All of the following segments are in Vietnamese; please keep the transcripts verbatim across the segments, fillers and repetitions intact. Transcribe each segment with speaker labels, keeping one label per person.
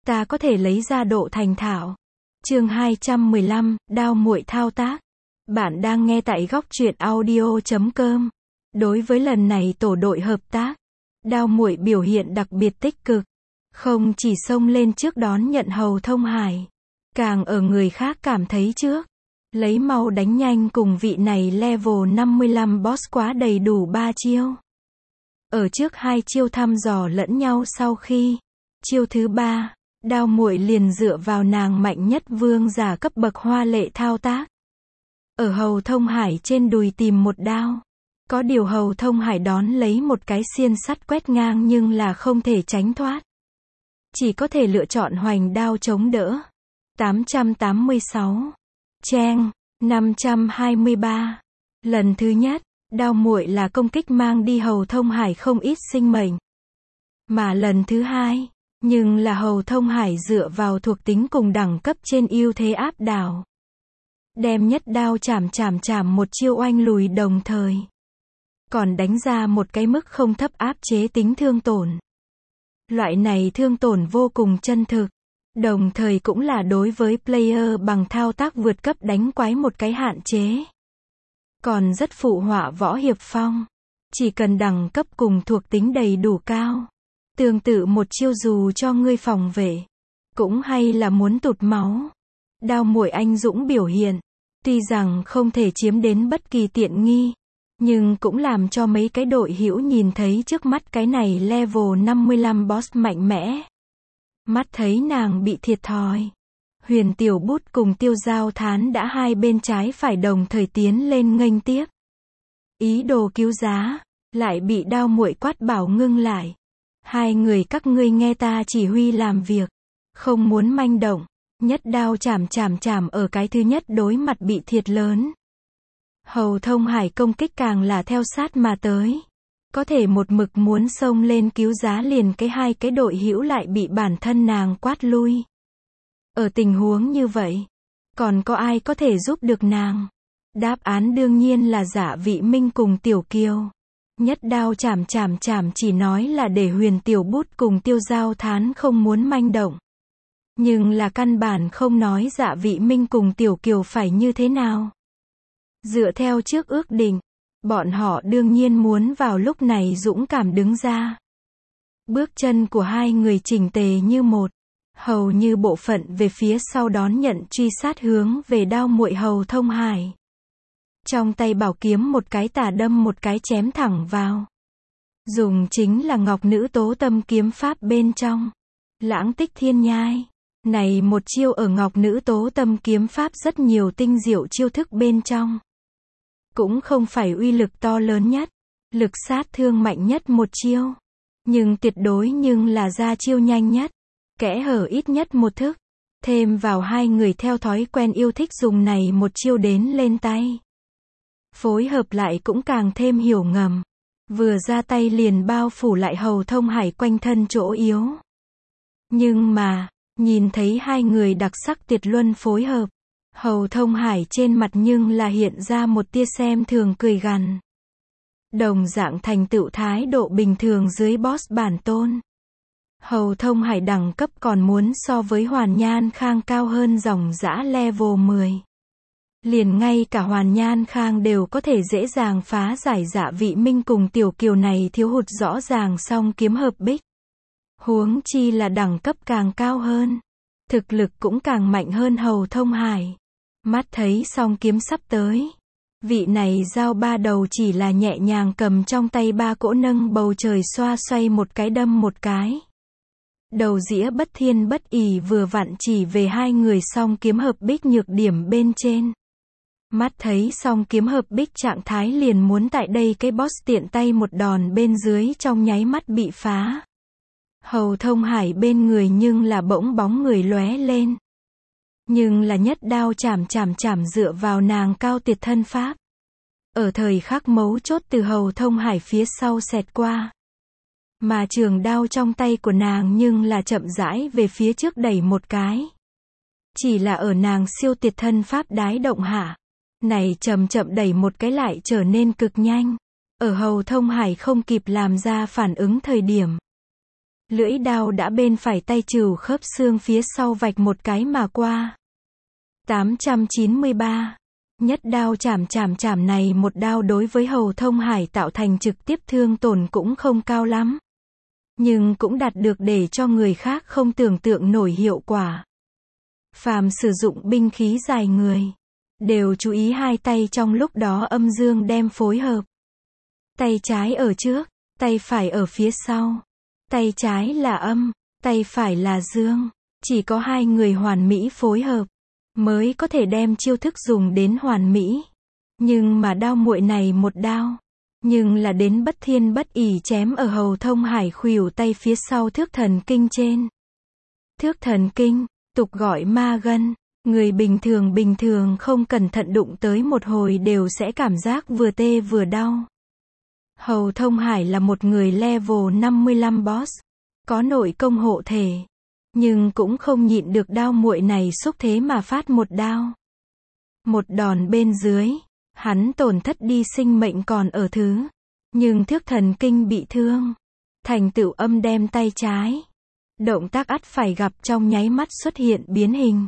Speaker 1: ta có thể lấy ra độ thành thạo. Chương hai trăm mười lăm, đao muội thao tác. Bạn đang nghe tại góc truyện audio chấm com. Đối với lần này tổ đội hợp tác, đao muội biểu hiện đặc biệt tích cực. Không chỉ xông lên trước đón nhận Hầu Thông Hải, càng ở người khác cảm thấy trước. Lấy mau đánh nhanh cùng vị này level năm mươi lăm boss quá đầy đủ ba chiêu. Ở trước hai chiêu thăm dò lẫn nhau sau khi, chiêu thứ ba, đao muội liền dựa vào nàng mạnh nhất vương giả cấp bậc hoa lệ thao tác. Ở Hầu Thông Hải trên đùi tìm một đao. Có điều Hầu Thông Hải đón lấy một cái xiên sắt quét ngang nhưng là không thể tránh thoát. Chỉ có thể lựa chọn hoành đao chống đỡ. tám trăm tám mươi sáu. Cheng, năm trăm hai mươi ba. Lần thứ nhất, đao muội là công kích mang đi Hầu Thông Hải không ít sinh mệnh. Mà lần thứ hai, nhưng là Hầu Thông Hải dựa vào thuộc tính cùng đẳng cấp trên ưu thế áp đảo. Đem nhất đao chảm chảm chảm một chiêu oanh lùi đồng thời. Còn đánh ra một cái mức không thấp áp chế tính thương tổn. Loại này thương tổn vô cùng chân thực. Đồng thời cũng là đối với player bằng thao tác vượt cấp đánh quái một cái hạn chế. Còn rất phụ họa võ hiệp phong. Chỉ cần đẳng cấp cùng thuộc tính đầy đủ cao. Tương tự một chiêu dù cho ngươi phòng vệ. Cũng hay là muốn tụt máu. Đao muội anh dũng biểu hiện. Tuy rằng không thể chiếm đến bất kỳ tiện nghi. Nhưng cũng làm cho mấy cái đội hữu nhìn thấy trước mắt cái này level năm mươi lăm boss mạnh mẽ. Mắt thấy nàng bị thiệt thòi. Huyền Tiểu Bút cùng Tiêu Giao Thán đã hai bên trái phải đồng thời tiến lên nghênh tiếp. Ý đồ cứu giá, lại bị đao muội quát bảo ngưng lại. Hai người các ngươi nghe ta chỉ huy làm việc, không muốn manh động. Nhất đao chảm chảm chảm ở cái thứ nhất đối mặt bị thiệt lớn. Hầu Thông Hải công kích càng là theo sát mà tới. Có thể một mực muốn xông lên cứu giá liền cái hai cái đội hữu lại bị bản thân nàng quát lui. Ở tình huống như vậy, còn có ai có thể giúp được nàng? Đáp án đương nhiên là Dạ Vị Minh cùng Tiểu Kiều. Nhất đao chảm chảm chảm chỉ nói là để Huyền Tiểu Bút cùng Tiêu Giao Thán không muốn manh động. Nhưng là căn bản không nói Dạ Vị Minh cùng Tiểu Kiều phải như thế nào. Dựa theo trước ước định, bọn họ đương nhiên muốn vào lúc này dũng cảm đứng ra. Bước chân của hai người chỉnh tề như một, hầu như bộ phận về phía sau đón nhận truy sát hướng về đao muội Hầu Thông Hải. Trong tay bảo kiếm một cái tà đâm một cái chém thẳng vào. Dùng chính là Ngọc Nữ Tố Tâm kiếm pháp bên trong. Lãng Tích Thiên Nhai. Này một chiêu ở Ngọc Nữ Tố Tâm kiếm pháp rất nhiều tinh diệu chiêu thức bên trong. Cũng không phải uy lực to lớn nhất, lực sát thương mạnh nhất một chiêu. Nhưng tuyệt đối nhưng là ra chiêu nhanh nhất, kẽ hở ít nhất một thức. Thêm vào hai người theo thói quen yêu thích dùng này một chiêu đến lên tay. Phối hợp lại cũng càng thêm hiểu ngầm. Vừa ra tay liền bao phủ lại Hầu Thông Hải quanh thân chỗ yếu. Nhưng mà, nhìn thấy hai người đặc sắc tuyệt luân phối hợp. Hầu Thông Hải trên mặt nhưng là hiện ra một tia xem thường cười gằn. Đồng dạng thành tựu thái độ bình thường dưới boss bản tôn. Hầu Thông Hải đẳng cấp còn muốn so với Hoàn Nhan Khang cao hơn dòng dã level mười. Liền ngay cả Hoàn Nhan Khang đều có thể dễ dàng phá giải Dạ Vị Minh cùng Tiểu Kiều này thiếu hụt rõ ràng song kiếm hợp bích. Huống chi là đẳng cấp càng cao hơn. Thực lực cũng càng mạnh hơn Hầu Thông Hải. Mắt thấy song kiếm sắp tới. Vị này giao ba đầu chỉ là nhẹ nhàng cầm trong tay ba cỗ nâng bầu trời xoa xoay một cái đâm một cái. Đầu dĩa bất thiên bất ỷ vừa vặn chỉ về hai người song kiếm hợp bích nhược điểm bên trên. Mắt thấy song kiếm hợp bích trạng thái liền muốn tại đây cái boss tiện tay một đòn bên dưới trong nháy mắt bị phá. Hầu Thông Hải bên người nhưng là bỗng bóng người lóe lên. Nhưng là nhất đao chảm chảm chảm dựa vào nàng cao tuyệt thân pháp. Ở thời khắc mấu chốt từ Hầu Thông Hải phía sau xẹt qua. Mà trường đao trong tay của nàng nhưng là chậm rãi về phía trước đẩy một cái. Chỉ là ở nàng siêu tuyệt thân pháp đái động hạ. Này chậm chậm đẩy một cái lại trở nên cực nhanh. Ở Hầu Thông Hải không kịp làm ra phản ứng thời điểm. Lưỡi đao đã bên phải tay trừ khớp xương phía sau vạch một cái mà qua. tám trăm chín mươi ba. Nhất đao chảm chảm chảm này một đao đối với Hầu Thông Hải tạo thành trực tiếp thương tổn cũng không cao lắm. Nhưng cũng đạt được để cho người khác không tưởng tượng nổi hiệu quả. Phàm sử dụng binh khí dài người, đều chú ý hai tay trong lúc đó âm dương đem phối hợp. Tay trái ở trước, tay phải ở phía sau. Tay trái là âm, tay phải là dương. Chỉ có hai người hoàn mỹ phối hợp, mới có thể đem chiêu thức dùng đến hoàn mỹ. Nhưng mà đao muội này một đao, nhưng là đến bất thiên bất ỷ chém ở Hầu Thông Hải khuỷu tay phía sau thước thần kinh trên. Thước thần kinh, tục gọi ma gân, người bình thường bình thường không cẩn thận đụng tới một hồi đều sẽ cảm giác vừa tê vừa đau. Hầu Thông Hải là một người level năm mươi lăm boss, có nội công hộ thể, nhưng cũng không nhịn được đao muội này xúc thế mà phát một đao. Một đòn bên dưới, hắn tổn thất đi sinh mệnh còn ở thứ, nhưng thước thần kinh bị thương. Thành tựu âm đem tay trái. Động tác ắt phải gặp trong nháy mắt xuất hiện biến hình.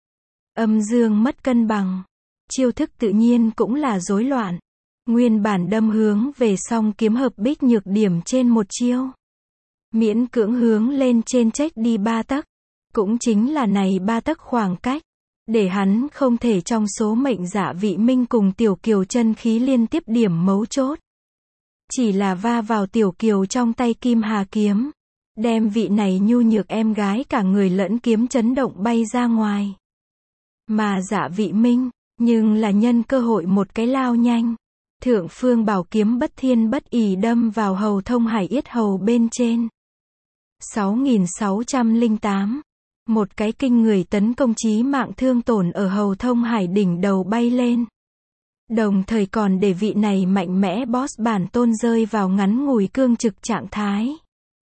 Speaker 1: Âm dương mất cân bằng. Chiêu thức tự nhiên cũng là rối loạn. Nguyên bản đâm hướng về song kiếm hợp bích nhược điểm trên một chiêu. Miễn cưỡng hướng lên trên chếch đi ba tấc. Cũng chính là này ba tấc khoảng cách. Để hắn không thể trong số mệnh Dạ Vị Minh cùng Tiểu Kiều chân khí liên tiếp điểm mấu chốt. Chỉ là va vào Tiểu Kiều trong tay Kim Hà kiếm. Đem vị này nhu nhược em gái cả người lẫn kiếm chấn động bay ra ngoài. Mà Dạ Vị Minh, nhưng là nhân cơ hội một cái lao nhanh. Thượng phương bảo kiếm bất thiên bất ỷ đâm vào Hầu Thông Hải yết hầu bên trên. sáu nghìn sáu trăm lẻ tám. Một cái kinh người tấn công chí mạng thương tổn ở Hầu Thông Hải đỉnh đầu bay lên. Đồng thời còn để vị này mạnh mẽ boss bản tôn rơi vào ngắn ngủi cương trực trạng thái.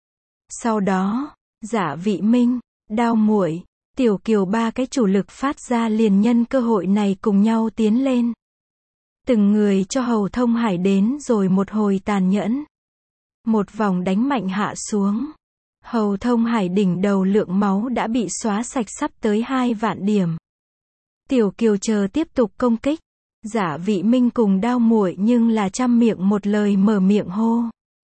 Speaker 1: Sau đó, Dạ Vị Minh, đao muội, Tiểu Kiều ba cái chủ lực phát ra liền nhân cơ hội này cùng nhau tiến lên. Từng người cho Hầu Thông Hải đến rồi một hồi tàn nhẫn. Một vòng đánh mạnh hạ xuống. Hầu Thông Hải đỉnh đầu lượng máu đã bị xóa sạch sắp tới hai vạn điểm. Tiểu Kiều chờ tiếp tục công kích. Dạ Vị Minh cùng đao muội nhưng là trăm miệng một lời mở miệng hô.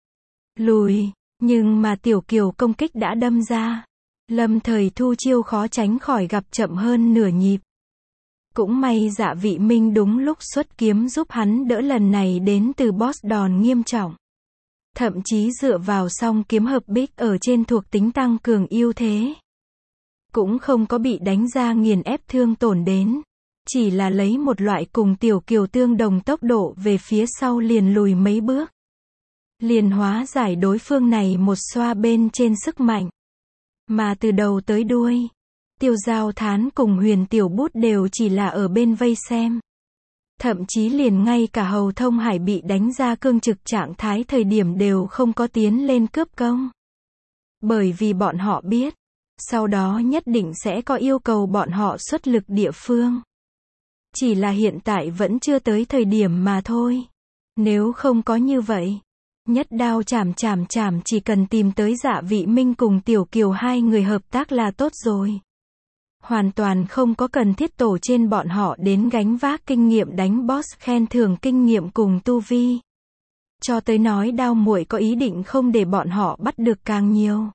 Speaker 1: Lùi, nhưng mà Tiểu Kiều công kích đã đâm ra. Lâm thời thu chiêu khó tránh khỏi gặp chậm hơn nửa nhịp. Cũng may Dạ Vị Minh đúng lúc xuất kiếm giúp hắn đỡ lần này đến từ boss đòn nghiêm trọng. Thậm chí dựa vào song kiếm hợp bích ở trên thuộc tính tăng cường ưu thế. Cũng không có bị đánh ra nghiền ép thương tổn đến. Chỉ là lấy một loại cùng Tiểu Kiều tương đồng tốc độ về phía sau liền lùi mấy bước. Liền hóa giải đối phương này một xoa bên trên sức mạnh. Mà từ đầu tới đuôi, Tiêu Giao Thán cùng Huyền Tiểu Bút đều chỉ là ở bên vây xem. Thậm chí liền ngay cả Hầu Thông Hải bị đánh ra cương trực trạng thái thời điểm đều không có tiến lên cướp công. Bởi vì bọn họ biết, sau đó nhất định sẽ có yêu cầu bọn họ xuất lực địa phương. Chỉ là hiện tại vẫn chưa tới thời điểm mà thôi. Nếu không có như vậy, nhất đao chảm chảm chảm chỉ cần tìm tới Dạ Vị Minh cùng Tiểu Kiều hai người hợp tác là tốt rồi. Hoàn toàn không có cần thiết tổ trên bọn họ đến gánh vác kinh nghiệm đánh boss khen thưởng kinh nghiệm cùng tu vi. Cho tới nói đao muội có ý định không để bọn họ bắt được càng nhiều.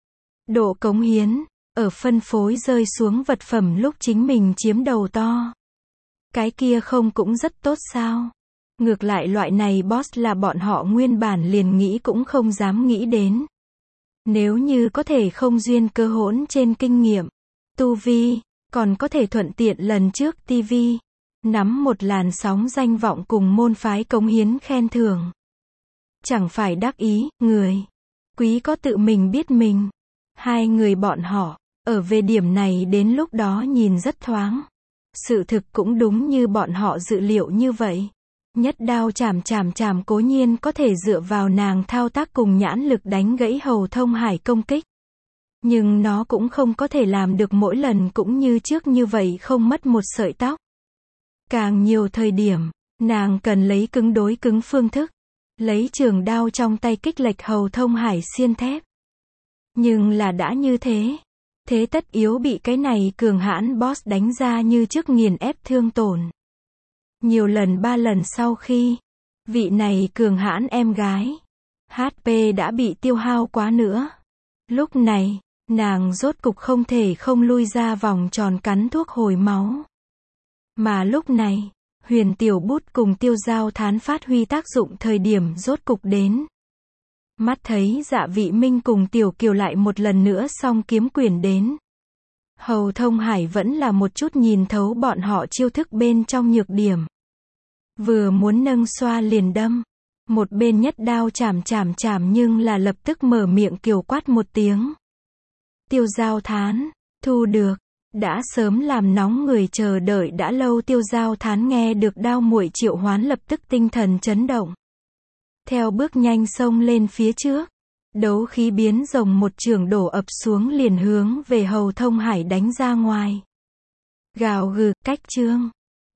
Speaker 1: Độ cống hiến, ở phân phối rơi xuống vật phẩm lúc chính mình chiếm đầu to. Cái kia không cũng rất tốt sao? Ngược lại loại này boss là bọn họ nguyên bản liền nghĩ cũng không dám nghĩ đến. Nếu như có thể không duyên cơ hỗn trên kinh nghiệm, tu vi, còn có thể thuận tiện lần trước ti vi, nắm một làn sóng danh vọng cùng môn phái cống hiến khen thưởng. Chẳng phải đắc ý, người quý có tự mình biết mình. Hai người bọn họ, ở về điểm này đến lúc đó nhìn rất thoáng. Sự thực cũng đúng như bọn họ dự liệu như vậy. Nhất đao chảm chảm chảm cố nhiên có thể dựa vào nàng thao tác cùng nhãn lực đánh gãy Hầu Thông Hải công kích. Nhưng nó cũng không có thể làm được mỗi lần cũng như trước như vậy không mất một sợi tóc. Càng nhiều thời điểm, nàng cần lấy cứng đối cứng phương thức. Lấy trường đao trong tay kích lệch Hầu Thông Hải xiên thép. Nhưng là đã như thế. Thế tất yếu bị cái này cường hãn boss đánh ra như trước nghiền ép thương tổn. Nhiều lần ba lần sau khi, vị này cường hãn em gái, hát pê đã bị tiêu hao quá nữa. Lúc này, nàng rốt cục không thể không lui ra vòng tròn cắn thuốc hồi máu. Mà lúc này, Huyền Tiểu Bút cùng Tiêu Giao Thán phát huy tác dụng thời điểm rốt cục đến. Mắt thấy Dạ Vị Minh cùng Tiểu Kiều lại một lần nữa song kiếm quyền đến. Hầu Thông Hải vẫn là một chút nhìn thấu bọn họ chiêu thức bên trong nhược điểm. Vừa muốn nâng xoa liền đâm. Một bên nhất đao chảm chảm chảm nhưng là lập tức mở miệng kiều quát một tiếng. Tiêu Giao Thán, thu được. Đã sớm làm nóng người chờ đợi đã lâu Tiêu Giao Thán nghe được đao muội triệu hoán lập tức tinh thần chấn động. Theo bước nhanh xông lên phía trước. Đấu khí biến rồng một chưởng đổ ập xuống liền hướng về Hầu Thông Hải đánh ra ngoài. Gào gừ, cách trương.